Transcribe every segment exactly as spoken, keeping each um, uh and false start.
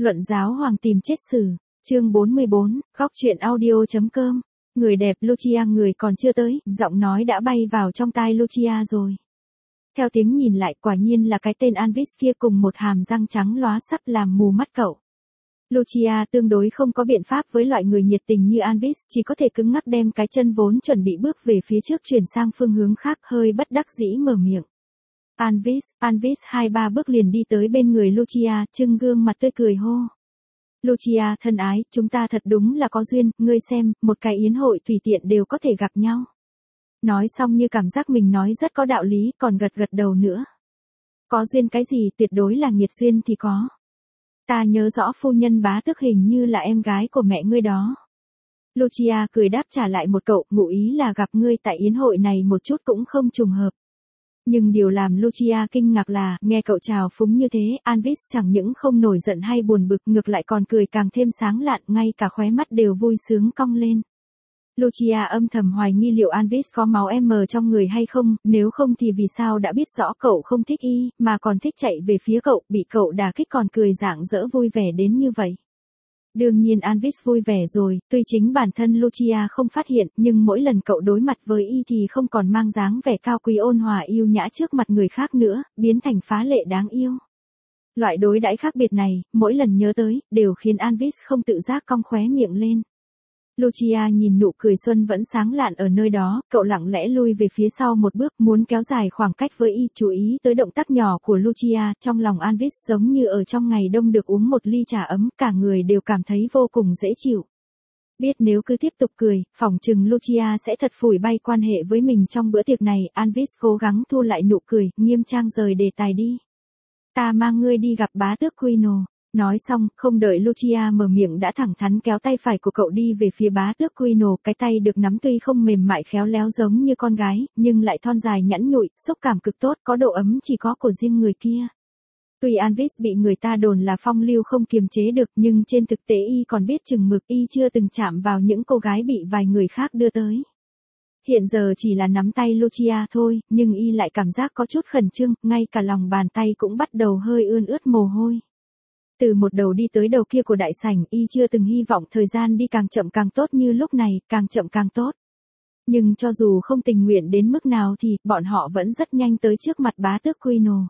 Luận giáo hoàng tìm chết xử, chương bốn mươi bốn, góc truyện audio.com. Người đẹp Lucia người còn chưa tới, giọng nói đã bay vào trong tai Lucia rồi. Theo tiếng nhìn lại quả nhiên là cái tên Anvis kia cùng một hàm răng trắng lóa sắp làm mù mắt cậu. Lucia tương đối không có biện pháp với loại người nhiệt tình như Anvis, chỉ có thể cứng ngắc đem cái chân vốn chuẩn bị bước về phía trước chuyển sang phương hướng khác, hơi bất đắc dĩ mở miệng. Anvis, Anvis hai ba bước liền đi tới bên người Lucia, trưng gương mặt tươi cười hô. Lucia thân ái, chúng ta thật đúng là có duyên, ngươi xem, một cái yến hội tùy tiện đều có thể gặp nhau. Nói xong như cảm giác mình nói rất có đạo lý, còn gật gật đầu nữa. Có duyên cái gì, tuyệt đối là nghiệt duyên thì có. Ta nhớ rõ phu nhân bá tước hình như là em gái của mẹ ngươi đó. Lucia cười đáp trả lại một cậu, ngụ ý là gặp ngươi tại yến hội này một chút cũng không trùng hợp. Nhưng điều làm Lucia kinh ngạc là, nghe cậu chào phúng như thế, Anvis chẳng những không nổi giận hay buồn bực, ngược lại còn cười càng thêm sáng lạn, ngay cả khóe mắt đều vui sướng cong lên. Lucia âm thầm hoài nghi liệu Anvis có máu M trong người hay không, nếu không thì vì sao đã biết rõ cậu không thích y, mà còn thích chạy về phía cậu, bị cậu đả kích còn cười rạng rỡ vui vẻ đến như vậy. Đương nhiên Anvis vui vẻ rồi, tuy chính bản thân Lucia không phát hiện, nhưng mỗi lần cậu đối mặt với y thì không còn mang dáng vẻ cao quý ôn hòa yêu nhã trước mặt người khác nữa, biến thành phá lệ đáng yêu. Loại đối đãi khác biệt này, mỗi lần nhớ tới, đều khiến Anvis không tự giác cong khóe miệng lên. Lucia nhìn nụ cười xuân vẫn sáng lạn ở nơi đó, cậu lặng lẽ lui về phía sau một bước, muốn kéo dài khoảng cách với y, chú ý tới động tác nhỏ của Lucia, trong lòng Anvis giống như ở trong ngày đông được uống một ly trà ấm, cả người đều cảm thấy vô cùng dễ chịu. Biết nếu cứ tiếp tục cười, phỏng chừng Lucia sẽ thật phủi bay quan hệ với mình trong bữa tiệc này, Anvis cố gắng thu lại nụ cười, nghiêm trang rời đề tài đi. Ta mang ngươi đi gặp bá tước Quino. Nói xong, không đợi Lucia mở miệng đã thẳng thắn kéo tay phải của cậu đi về phía bá tước Quino, cái tay được nắm tuy không mềm mại khéo léo giống như con gái, nhưng lại thon dài nhẵn nhụi, xúc cảm cực tốt, có độ ấm chỉ có của riêng người kia. Tuy Anvis bị người ta đồn là phong lưu không kiềm chế được, nhưng trên thực tế y còn biết chừng mực, y chưa từng chạm vào những cô gái bị vài người khác đưa tới. Hiện giờ chỉ là nắm tay Lucia thôi, nhưng y lại cảm giác có chút khẩn trương, ngay cả lòng bàn tay cũng bắt đầu hơi ươn ướt mồ hôi. Từ một đầu đi tới đầu kia của đại sảnh, y chưa từng hy vọng thời gian đi càng chậm càng tốt như lúc này, càng chậm càng tốt. Nhưng cho dù không tình nguyện đến mức nào thì, bọn họ vẫn rất nhanh tới trước mặt bá tước Quino.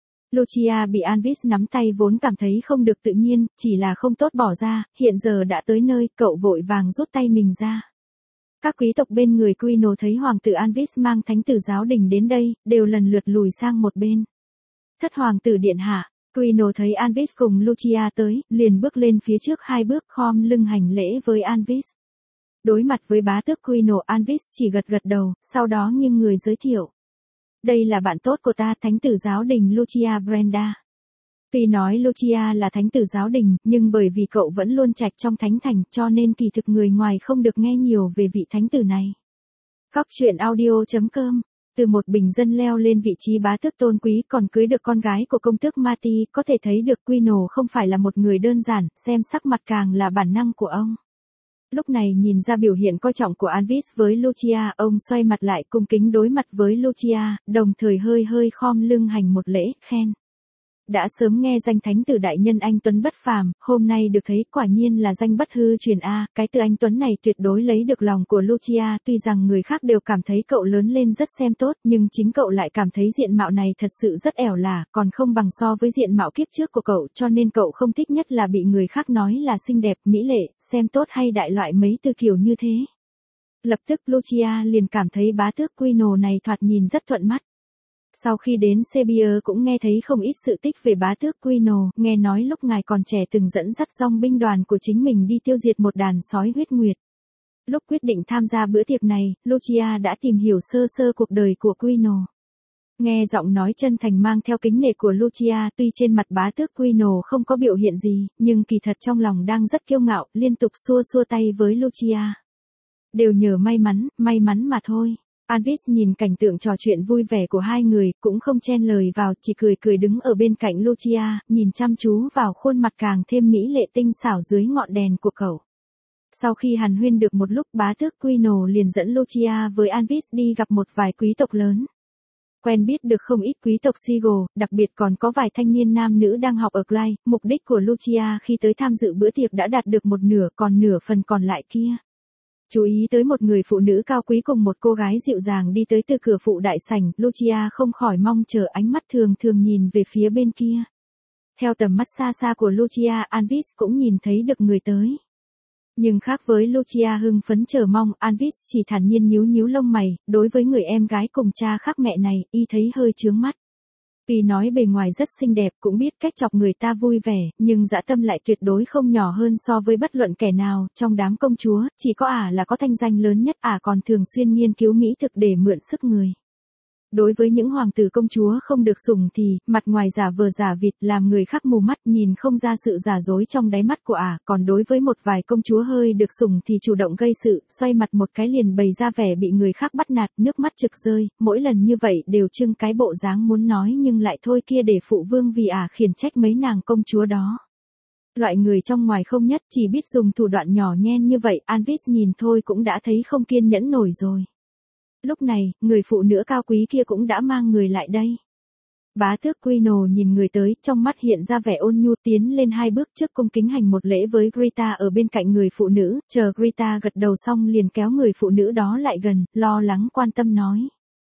Lucia bị Anvis nắm tay vốn cảm thấy không được tự nhiên, chỉ là không tốt bỏ ra, hiện giờ đã tới nơi, cậu vội vàng rút tay mình ra. Các quý tộc bên người Quino thấy hoàng tử Anvis mang thánh tử giáo đình đến đây, đều lần lượt lùi sang một bên. Thất hoàng tử điện hạ. Quino thấy Anvis cùng Lucia tới, liền bước lên phía trước hai bước khom lưng hành lễ với Anvis. Đối mặt với bá tước Quino, Anvis chỉ gật gật đầu, sau đó nghiêng người giới thiệu. Đây là bạn tốt của ta, thánh tử giáo đình Lucia Brenda. Tuy nói Lucia là thánh tử giáo đình, nhưng bởi vì cậu vẫn luôn trạch trong thánh thành, cho nên kỳ thực người ngoài không được nghe nhiều về vị thánh tử này. Góc truyện audio.com. Từ một bình dân leo lên vị trí bá tước tôn quý còn cưới được con gái của công tước Marty, có thể thấy được Quino không phải là một người đơn giản, xem sắc mặt càng là bản năng của ông. Lúc này nhìn ra biểu hiện coi trọng của Anvis với Lucia, ông xoay mặt lại cung kính đối mặt với Lucia, đồng thời hơi hơi khom lưng hành một lễ, khen. Đã sớm nghe danh thánh tử đại nhân anh Tuấn bất phàm, hôm nay được thấy quả nhiên là danh bất hư truyền a, cái từ anh Tuấn này tuyệt đối lấy được lòng của Lucia, tuy rằng người khác đều cảm thấy cậu lớn lên rất xem tốt, nhưng chính cậu lại cảm thấy diện mạo này thật sự rất ẻo lả, còn không bằng so với diện mạo kiếp trước của cậu, cho nên cậu không thích nhất là bị người khác nói là xinh đẹp, mỹ lệ, xem tốt hay đại loại mấy từ kiểu như thế. Lập tức Lucia liền cảm thấy bá tước Quino này thoạt nhìn rất thuận mắt. Sau khi đến Serbia cũng nghe thấy không ít sự tích về bá tước Quino, nghe nói lúc ngài còn trẻ từng dẫn dắt dòng binh đoàn của chính mình đi tiêu diệt một đàn sói huyết nguyệt. Lúc quyết định tham gia bữa tiệc này, Lucia đã tìm hiểu sơ sơ cuộc đời của Quino. Nghe giọng nói chân thành mang theo kính nể của Lucia, tuy trên mặt bá tước Quino không có biểu hiện gì, nhưng kỳ thật trong lòng đang rất kiêu ngạo, liên tục xua xua tay với Lucia. Đều nhờ may mắn, may mắn mà thôi. Anvis nhìn cảnh tượng trò chuyện vui vẻ của hai người, cũng không chen lời vào, chỉ cười cười đứng ở bên cạnh Lucia, nhìn chăm chú vào khuôn mặt càng thêm mỹ lệ tinh xảo dưới ngọn đèn của cậu. Sau khi hàn huyên được một lúc, bá tước Quino liền dẫn Lucia với Anvis đi gặp một vài quý tộc lớn. Quen biết được không ít quý tộc Seagull, đặc biệt còn có vài thanh niên nam nữ đang học ở Clyde. Mục đích của Lucia khi tới tham dự bữa tiệc đã đạt được một nửa, còn nửa phần còn lại kia. Chú ý tới một người phụ nữ cao quý cùng một cô gái dịu dàng đi tới từ cửa phụ đại sảnh, Lucia không khỏi mong chờ, ánh mắt thường thường nhìn về phía bên kia. Theo tầm mắt xa xa của Lucia, Anvis cũng nhìn thấy được người tới. Nhưng khác với Lucia hưng phấn chờ mong, Anvis chỉ thản nhiên nhíu nhíu lông mày, đối với người em gái cùng cha khác mẹ này, y thấy hơi chướng mắt. Tuy nói bề ngoài rất xinh đẹp, cũng biết cách chọc người ta vui vẻ, nhưng dã tâm lại tuyệt đối không nhỏ hơn so với bất luận kẻ nào, trong đám công chúa, chỉ có ả là có thanh danh lớn nhất, ả còn thường xuyên nghiên cứu mỹ thực để mượn sức người. Đối với những hoàng tử công chúa không được sủng thì, mặt ngoài giả vờ giả vịt làm người khác mù mắt nhìn không ra sự giả dối trong đáy mắt của ả, còn đối với một vài công chúa hơi được sủng thì chủ động gây sự, xoay mặt một cái liền bày ra vẻ bị người khác bắt nạt, nước mắt trực rơi, mỗi lần như vậy đều trưng cái bộ dáng muốn nói nhưng lại thôi kia để phụ vương vì ả khiển trách mấy nàng công chúa đó. Loại người trong ngoài không nhất chỉ biết dùng thủ đoạn nhỏ nhen như vậy, Anvis nhìn thôi cũng đã thấy không kiên nhẫn nổi rồi. Lúc này, người phụ nữ cao quý kia cũng đã mang người lại đây. Bá tước Quino nhìn người tới, trong mắt hiện ra vẻ ôn nhu, tiến lên hai bước trước cung kính hành một lễ với Greta ở bên cạnh người phụ nữ, chờ Greta gật đầu xong liền kéo người phụ nữ đó lại gần, lo lắng quan tâm nói.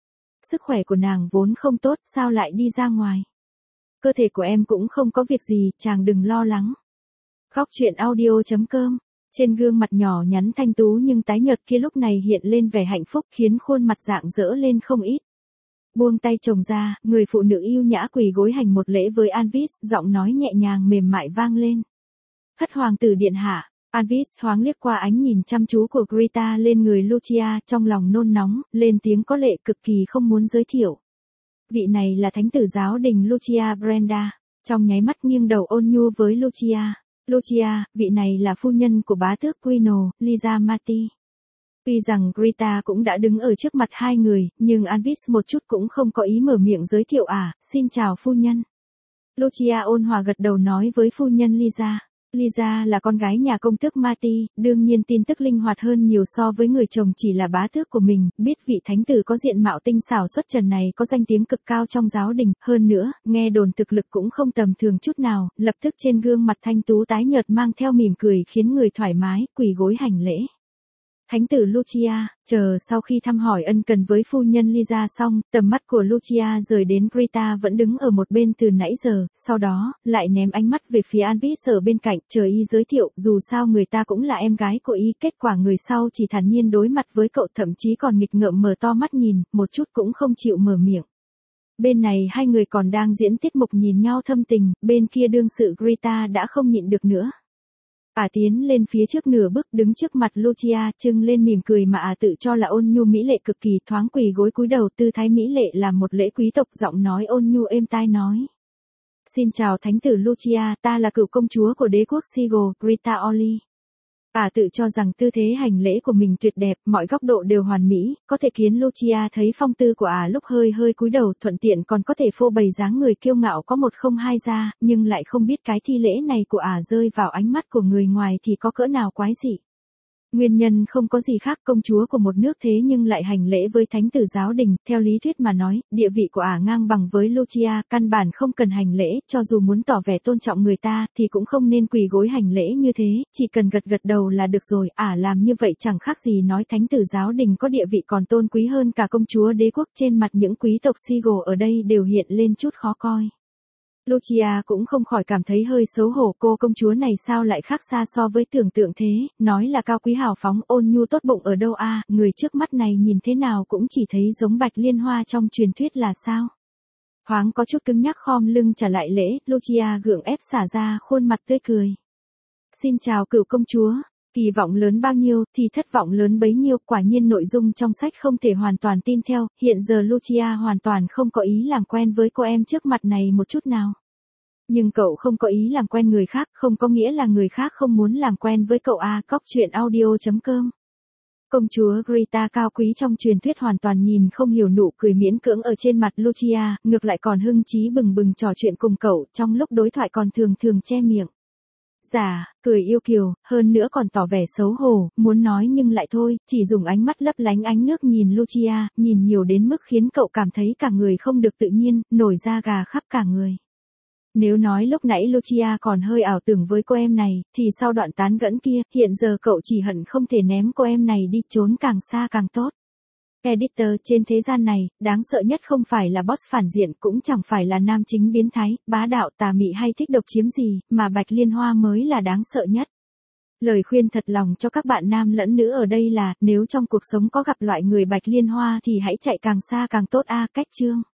Sức khỏe của nàng vốn không tốt, sao lại đi ra ngoài? Cơ thể của em cũng không có việc gì, chàng đừng lo lắng. Khóc chuyện audio chấm com. Trên gương mặt nhỏ nhắn thanh tú nhưng tái nhợt kia lúc này hiện lên vẻ hạnh phúc khiến khuôn mặt rạng rỡ lên không ít. Buông tay chồng ra, người phụ nữ yêu nhã quỳ gối hành một lễ với Anvis, giọng nói nhẹ nhàng mềm mại vang lên. Thất hoàng tử điện hạ. Anvis thoáng liếc qua ánh nhìn chăm chú của Greta lên người Lucia, trong lòng nôn nóng, lên tiếng có lệ cực kỳ không muốn giới thiệu. Vị này là thánh tử giáo đình Lucia Brenda, trong nháy mắt nghiêng đầu ôn nhu với Lucia. Lucia, vị này là phu nhân của bá tước Quino, Liza Marti. Tuy rằng Greta cũng đã đứng ở trước mặt hai người, nhưng Anvis một chút cũng không có ý mở miệng giới thiệu à, xin chào phu nhân. Lucia ôn hòa gật đầu nói với phu nhân Liza. Liza là con gái nhà công tước Marti, đương nhiên tin tức linh hoạt hơn nhiều so với người chồng chỉ là bá tước của mình, biết vị thánh tử có diện mạo tinh xảo xuất trần này có danh tiếng cực cao trong giáo đình, hơn nữa, nghe đồn thực lực cũng không tầm thường chút nào, lập tức trên gương mặt thanh tú tái nhợt mang theo mỉm cười khiến người thoải mái, quỳ gối hành lễ. Thánh tử Lucia, chờ sau khi thăm hỏi ân cần với phu nhân Liza xong, tầm mắt của Lucia rời đến Greta vẫn đứng ở một bên từ nãy giờ, sau đó, lại ném ánh mắt về phía Anvis ở bên cạnh, chờ y giới thiệu, dù sao người ta cũng là em gái của y, kết quả người sau chỉ thản nhiên đối mặt với cậu thậm chí còn nghịch ngợm mở to mắt nhìn, một chút cũng không chịu mở miệng. Bên này hai người còn đang diễn tiết mục nhìn nhau thâm tình, bên kia đương sự Greta đã không nhịn được nữa. Ả tiến lên phía trước nửa bước đứng trước mặt Lucia, trưng lên mỉm cười mà ả tự cho là ôn nhu mỹ lệ cực kỳ, thoáng quỳ gối cúi đầu tư thái mỹ lệ làm một lễ quý tộc, giọng nói ôn nhu êm tai nói. Xin chào thánh tử Lucia, ta là cựu công chúa của đế quốc Seagull, Greta Orley. Ả tự cho rằng tư thế hành lễ của mình tuyệt đẹp, mọi góc độ đều hoàn mỹ, có thể khiến Lucia thấy phong tư của ả lúc hơi hơi cúi đầu, thuận tiện còn có thể phô bày dáng người kiêu ngạo có một không hai ra, nhưng lại không biết cái thi lễ này của ả rơi vào ánh mắt của người ngoài thì có cỡ nào quái dị. Nguyên nhân không có gì khác, công chúa của một nước thế nhưng lại hành lễ với thánh tử giáo đình, theo lý thuyết mà nói, địa vị của ả ngang bằng với Lucia, căn bản không cần hành lễ, cho dù muốn tỏ vẻ tôn trọng người ta, thì cũng không nên quỳ gối hành lễ như thế, chỉ cần gật gật đầu là được rồi, ả làm như vậy chẳng khác gì nói thánh tử giáo đình có địa vị còn tôn quý hơn cả công chúa đế quốc. Trên mặt những quý tộc Seagull ở đây đều hiện lên chút khó coi. Lucia cũng không khỏi cảm thấy hơi xấu hổ, cô công chúa này sao lại khác xa so với tưởng tượng thế, nói là cao quý hào phóng ôn nhu tốt bụng ở đâu a, người trước mắt này nhìn thế nào cũng chỉ thấy giống Bạch Liên Hoa trong truyền thuyết là sao. Thoáng có chút cứng nhắc khom lưng trả lại lễ, Lucia gượng ép xả ra khuôn mặt tươi cười. Xin chào cựu công chúa. Kỳ vọng lớn bao nhiêu thì thất vọng lớn bấy nhiêu, quả nhiên nội dung trong sách không thể hoàn toàn tin theo, hiện giờ Lucia hoàn toàn không có ý làm quen với cô em trước mặt này một chút nào. Nhưng cậu không có ý làm quen người khác, không có nghĩa là người khác không muốn làm quen với cậu a. Cóc chuyện audio chấm com. Công chúa Greta cao quý trong truyền thuyết hoàn toàn nhìn không hiểu, nụ cười miễn cưỡng ở trên mặt Lucia, ngược lại còn hưng chí bừng bừng trò chuyện cùng cậu, trong lúc đối thoại còn thường thường che miệng. Giả, cười yêu kiều, hơn nữa còn tỏ vẻ xấu hổ, muốn nói nhưng lại thôi, chỉ dùng ánh mắt lấp lánh ánh nước nhìn Lucia, nhìn nhiều đến mức khiến cậu cảm thấy cả người không được tự nhiên, nổi da gà khắp cả người. Nếu nói lúc nãy Lucia còn hơi ảo tưởng với cô em này, thì sau đoạn tán gẫu kia, hiện giờ cậu chỉ hận không thể ném cô em này đi trốn càng xa càng tốt. Editor, trên thế gian này, đáng sợ nhất không phải là boss phản diện, cũng chẳng phải là nam chính biến thái, bá đạo, tà mị hay thích độc chiếm gì, mà Bạch Liên Hoa mới là đáng sợ nhất. Lời khuyên thật lòng cho các bạn nam lẫn nữ ở đây là, nếu trong cuộc sống có gặp loại người Bạch Liên Hoa thì hãy chạy càng xa càng tốt a. Cách chương